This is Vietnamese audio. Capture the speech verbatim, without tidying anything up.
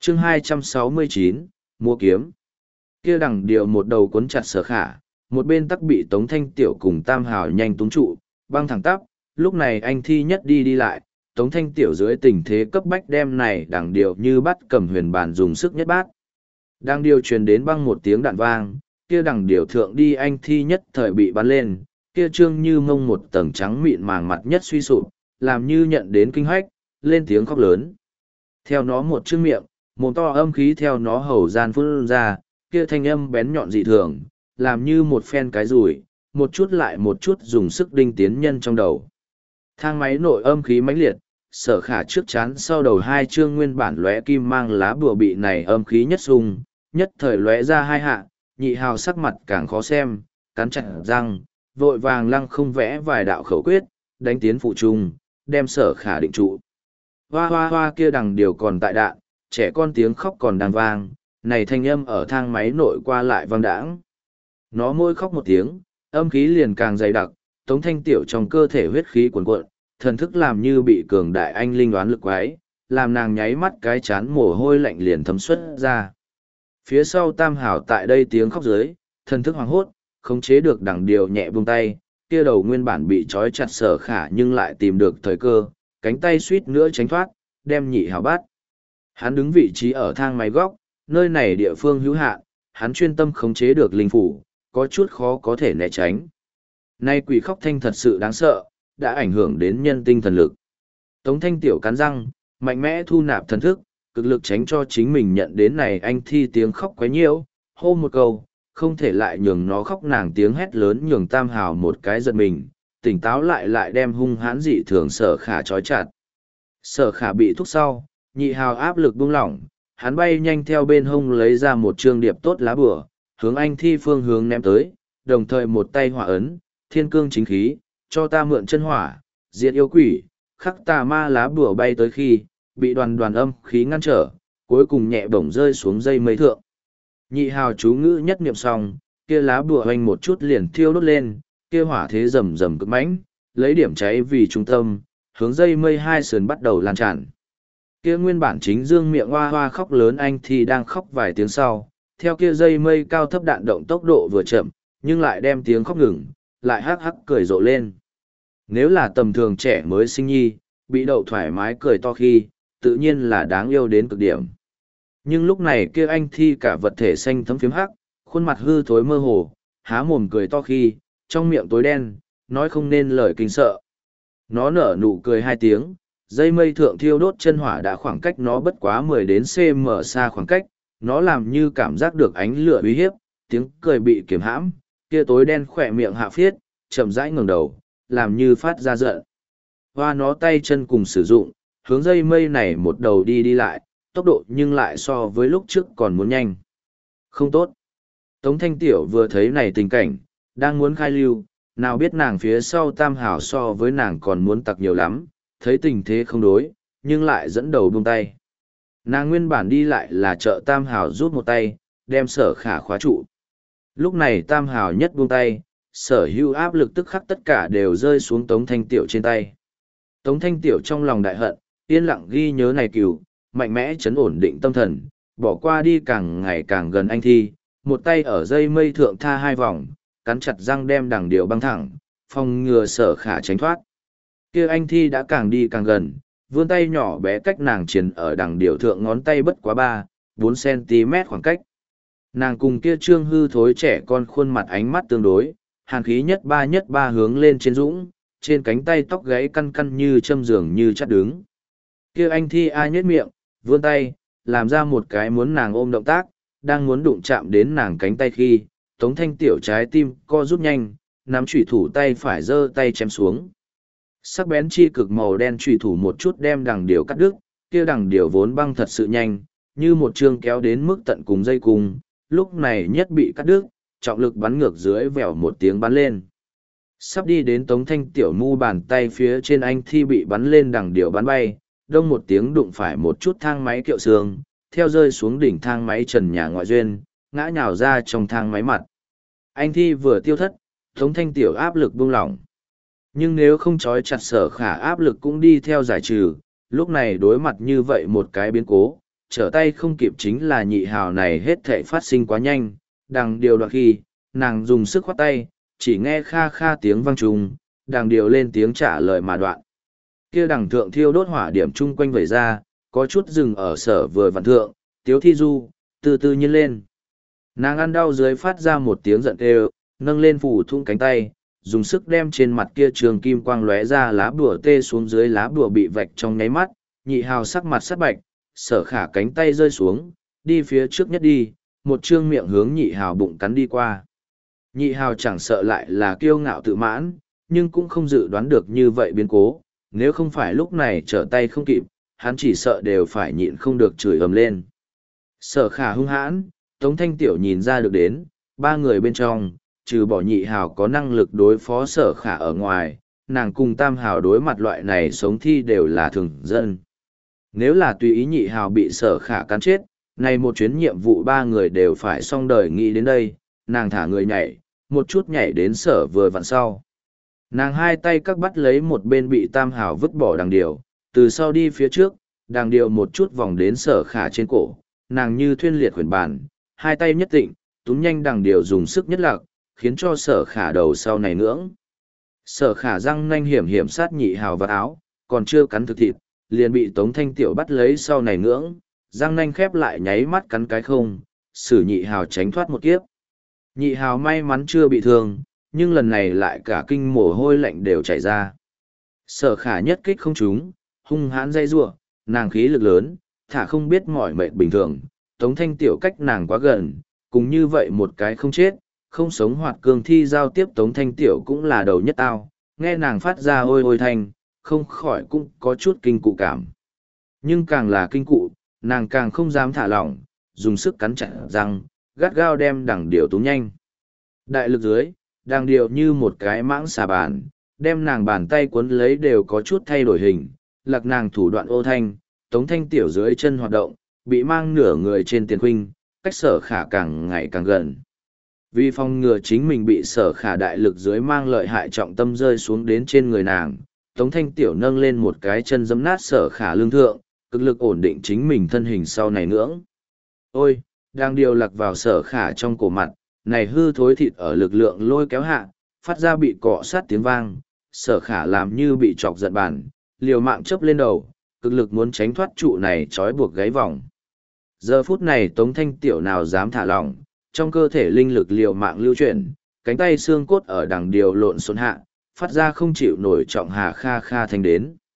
chương hai trăm sáu mươi chín, mua kiếm. Kia đằng điều một đầu cuốn chặt Sở Khả, một bên tắc bị Tống Thanh Tiểu cùng Tam Hào nhanh túng trụ, băng thẳng tắp, lúc này anh thi nhất đi đi lại, Tống Thanh Tiểu dưới tình thế cấp bách đem này đằng điều như bắt cầm huyền bàn dùng sức nhất bát. Đang điều truyền đến băng một tiếng đạn vang, kia đằng điều thượng đi anh thi nhất thời bị bắn lên, kia trương như mông một tầng trắng mịn màng mặt nhất suy sụp, làm như nhận đến kinh hách, lên tiếng khóc lớn. Theo nó một chữ miệng, mồm to âm khí theo nó hầu gian phun ra, kia thanh âm bén nhọn dị thường, làm như một phen cái rùi, một chút lại một chút dùng sức đinh tiến nhân trong đầu. Thang máy nội âm khí mãnh liệt, Sở Khả trước chán sau đầu hai chương nguyên bản lóe kim mang lá bùa bị này âm khí nhất sung, nhất thời lóe ra hai hạ, nhị hào sắc mặt càng khó xem, cắn chặt răng, vội vàng lăng không vẽ vài đạo khẩu quyết, đánh tiến phụ trung, đem Sở Khả định trụ. Hoa hoa hoa kia đằng điều còn tại đạn, trẻ con tiếng khóc còn đang vang, này thanh âm ở thang máy nội qua lại vang đãng. Nó môi khóc một tiếng, âm khí liền càng dày đặc, Tống Thanh Tiểu trong cơ thể huyết khí cuồn cuộn, thần thức làm như bị cường đại anh linh đoán lực quái, làm nàng nháy mắt cái chán mồ hôi lạnh liền thấm xuất ra. Phía sau Tam Hảo tại đây tiếng khóc dưới, thần thức hoàng hốt, khống chế được đằng điều nhẹ buông tay, kia đầu nguyên bản bị trói chặt Sở Khả nhưng lại tìm được thời cơ, cánh tay suýt nữa tránh thoát, đem nhị hào bắt. Hắn đứng vị trí ở thang máy góc, nơi này địa phương hữu hạn, hắn chuyên tâm khống chế được linh phủ, có chút khó có thể né tránh. Nay quỷ khóc thanh thật sự đáng sợ, đã ảnh hưởng đến nhân tinh thần lực. Tống Thanh Tiểu cắn răng, mạnh mẽ thu nạp thần thức, cực lực tránh cho chính mình nhận đến này anh thi tiếng khóc quấy nhiễu, hô một câu, không thể lại nhường nó khóc, nàng tiếng hét lớn nhường Tam Hào một cái giật mình, tỉnh táo lại lại đem hung hãn dị thường Sở Khả trói chặt. Sở Khả bị thúc sau, nhị hào áp lực buông lỏng, hắn bay nhanh theo bên hông lấy ra một trương điệp tốt lá bùa, hướng anh thi phương hướng ném tới, đồng thời một tay hỏa ấn, thiên cương chính khí, cho ta mượn chân hỏa, diệt yêu quỷ, khắc tà ma lá bùa bay tới khi, bị đoàn đoàn âm khí ngăn trở, cuối cùng nhẹ bổng rơi xuống dây mây thượng. Nhị hào chú ngữ nhất niệm xong, kia lá bùa hoành một chút liền thiêu đốt lên, kia hỏa thế rầm rầm cực mãnh, lấy điểm cháy vì trung tâm, hướng dây mây hai sườn bắt đầu lan tràn. Kia nguyên bản chính dương miệng hoa hoa khóc lớn anh thì đang khóc vài tiếng sau, theo kia dây mây cao thấp đạn động tốc độ vừa chậm, nhưng lại đem tiếng khóc ngừng, lại hắc hắc cười rộ lên. Nếu là tầm thường trẻ mới sinh nhi, bị đậu thoải mái cười to khi, tự nhiên là đáng yêu đến cực điểm. Nhưng lúc này kia anh thi cả vật thể xanh thấm phiếm hắc, khuôn mặt hư thối mơ hồ, há mồm cười to khi, trong miệng tối đen, nói không nên lời kinh sợ. Nó nở nụ cười hai tiếng, dây mây thượng thiêu đốt chân hỏa đã khoảng cách nó bất quá mười đến cm xa khoảng cách, nó làm như cảm giác được ánh lửa uy hiếp, tiếng cười bị kiềm hãm, kia tối đen khỏe miệng hạ phiết, chậm rãi ngẩng đầu, làm như phát ra giận. Hoa nó tay chân cùng sử dụng, hướng dây mây này một đầu đi đi lại, tốc độ nhưng lại so với lúc trước còn muốn nhanh. Không tốt. Tống Thanh Tiểu vừa thấy này tình cảnh, đang muốn khai lưu, nào biết nàng phía sau Tam Hảo so với nàng còn muốn tặc nhiều lắm, thấy tình thế không đối, nhưng lại dẫn đầu buông tay. Nàng nguyên bản đi lại là trợ Tam Hảo rút một tay, đem Sở Khả khóa trụ. Lúc này Tam Hảo nhất buông tay, sở hữu áp lực tức khắc tất cả đều rơi xuống Tống Thanh Tiểu trên tay. Tống Thanh Tiểu trong lòng đại hận, yên lặng ghi nhớ này cừu, mạnh mẽ chấn ổn định tâm thần, bỏ qua đi càng ngày càng gần anh thi, một tay ở dây mây thượng tha hai vòng, cắn chặt răng đem đằng điều băng thẳng, phòng ngừa Sở Khả tránh thoát. Kia anh thi đã càng đi càng gần, vươn tay nhỏ bé cách nàng triển ở đằng điều thượng ngón tay bất quá ba, bốn cm khoảng cách. Nàng cùng kia trương hư thối trẻ con khuôn mặt ánh mắt tương đối, hàn khí nhất ba nhất ba hướng lên trên dũng, trên cánh tay tóc gáy căn căn như châm giường như chắt đứng. Kia anh thi ai nhếch miệng, vươn tay, làm ra một cái muốn nàng ôm động tác, đang muốn đụng chạm đến nàng cánh tay khi, Tống Thanh Tiểu trái tim co rút nhanh, nắm chủy thủ tay phải giơ tay chém xuống. Sắc bén chi cực màu đen chủy thủ một chút đem đằng điều cắt đứt, kia đằng điều vốn băng thật sự nhanh, như một chương kéo đến mức tận cùng dây cung, lúc này nhất bị cắt đứt, trọng lực bắn ngược dưới vèo một tiếng bắn lên. Sắp đi đến Tống Thanh Tiểu mu bàn tay phía trên anh thi bị bắn lên đằng điều bắn bay, đông một tiếng đụng phải một chút thang máy kiệu xương, theo rơi xuống đỉnh thang máy trần nhà ngoại duyên, ngã nhào ra trong thang máy mặt. Anh thi vừa tiêu thất, Tống Thanh Tiểu áp lực buông lỏng. Nhưng nếu không trói chặt Sở Khả áp lực cũng đi theo giải trừ, lúc này đối mặt như vậy một cái biến cố, trở tay không kịp chính là nhị hào này hết thảy phát sinh quá nhanh, đằng điều đoạn khi, nàng dùng sức khoát tay, chỉ nghe kha kha tiếng vang trùng, đằng điều lên tiếng trả lời mà đoạn. Kia đằng thượng thiêu đốt hỏa điểm chung quanh vẩy ra, có chút rừng ở sở vừa vặn thượng, tiếu thi du, từ từ nhiên lên. Nàng ăn đau dưới phát ra một tiếng giận kêu, nâng lên phủ thung cánh tay, dùng sức đem trên mặt kia trường kim quang lóe ra lá bùa tê xuống dưới, lá bùa bị vạch trong nháy mắt, nhị hào sắc mặt sắt bạch, sở khả cánh tay rơi xuống, đi phía trước nhất đi, một trương miệng hướng nhị hào bụng cắn đi qua. Nhị hào chẳng sợ lại là kiêu ngạo tự mãn, nhưng cũng không dự đoán được như vậy biến cố, nếu không phải lúc này trở tay không kịp, hắn chỉ sợ đều phải nhịn không được chửi ầm lên. Sở khả hung hãn, Tống Thanh Tiểu nhìn ra được đến, ba người bên trong, trừ bỏ nhị hào có năng lực đối phó sở khả ở ngoài, nàng cùng tam hào đối mặt loại này sống thi đều là thường dân. Nếu là tùy ý nhị hào bị sở khả cắn chết, này một chuyến nhiệm vụ ba người đều phải xong đời nghĩ đến đây, nàng thả người nhảy, một chút nhảy đến sở vừa vặn sau. Nàng hai tay các bắt lấy một bên bị tam hào vứt bỏ đằng điều, từ sau đi phía trước, đằng điều một chút vòng đến sở khả trên cổ, nàng như thuyên liệt khuyển bàn, hai tay nhất tịnh, túm nhanh đằng điều dùng sức nhất lạc, khiến cho sở khả đầu sau này ngưỡng. Sở khả răng nanh hiểm hiểm sát nhị hào vào áo, còn chưa cắn thực thịt, liền bị Tống Thanh Tiểu bắt lấy sau này ngưỡng, răng nanh khép lại nháy mắt cắn cái không, xử nhị hào tránh thoát một kiếp. Nhị hào may mắn chưa bị thương, nhưng lần này lại cả kinh mồ hôi lạnh đều chảy ra. Sở khả nhất kích không trúng, hung hãn dây rủa, nàng khí lực lớn, thả không biết mỏi mệt bình thường, Tống Thanh Tiểu cách nàng quá gần, cùng như vậy một cái không chết, không sống hoạt cương thi giao tiếp Tống Thanh Tiểu cũng là đầu nhất tao, nghe nàng phát ra ôi ôi thanh, không khỏi cũng có chút kinh cụ cảm. Nhưng càng là kinh cụ, nàng càng không dám thả lỏng, dùng sức cắn chặt răng, gắt gao đem đằng điều túm nhanh. Đại lực dưới, đằng điều như một cái mãng xà bàn, đem nàng bàn tay cuốn lấy đều có chút thay đổi hình, lạc nàng thủ đoạn ô thanh, Tống Thanh Tiểu dưới chân hoạt động, bị mang nửa người trên tiền khuynh, cách sở khả càng ngày càng gần. Vì phòng ngừa chính mình bị sở khả đại lực dưới mang lợi hại trọng tâm rơi xuống đến trên người nàng, Tống Thanh Tiểu nâng lên một cái chân giẫm nát sở khả lương thượng, cực lực ổn định chính mình thân hình sau này ngưỡng. Ôi, đang điều lạc vào sở khả trong cổ mặt, này hư thối thịt ở lực lượng lôi kéo hạ, phát ra bị cọ sát tiếng vang, sở khả làm như bị chọc giận bản, liều mạng chấp lên đầu, cực lực muốn tránh thoát trụ này trói buộc gáy vòng. Giờ phút này Tống Thanh Tiểu nào dám thả lỏng, trong cơ thể linh lực liều mạng lưu chuyển, cánh tay xương cốt ở đằng điều lộn xộn hạ, phát ra không chịu nổi trọng hà kha kha thành đến.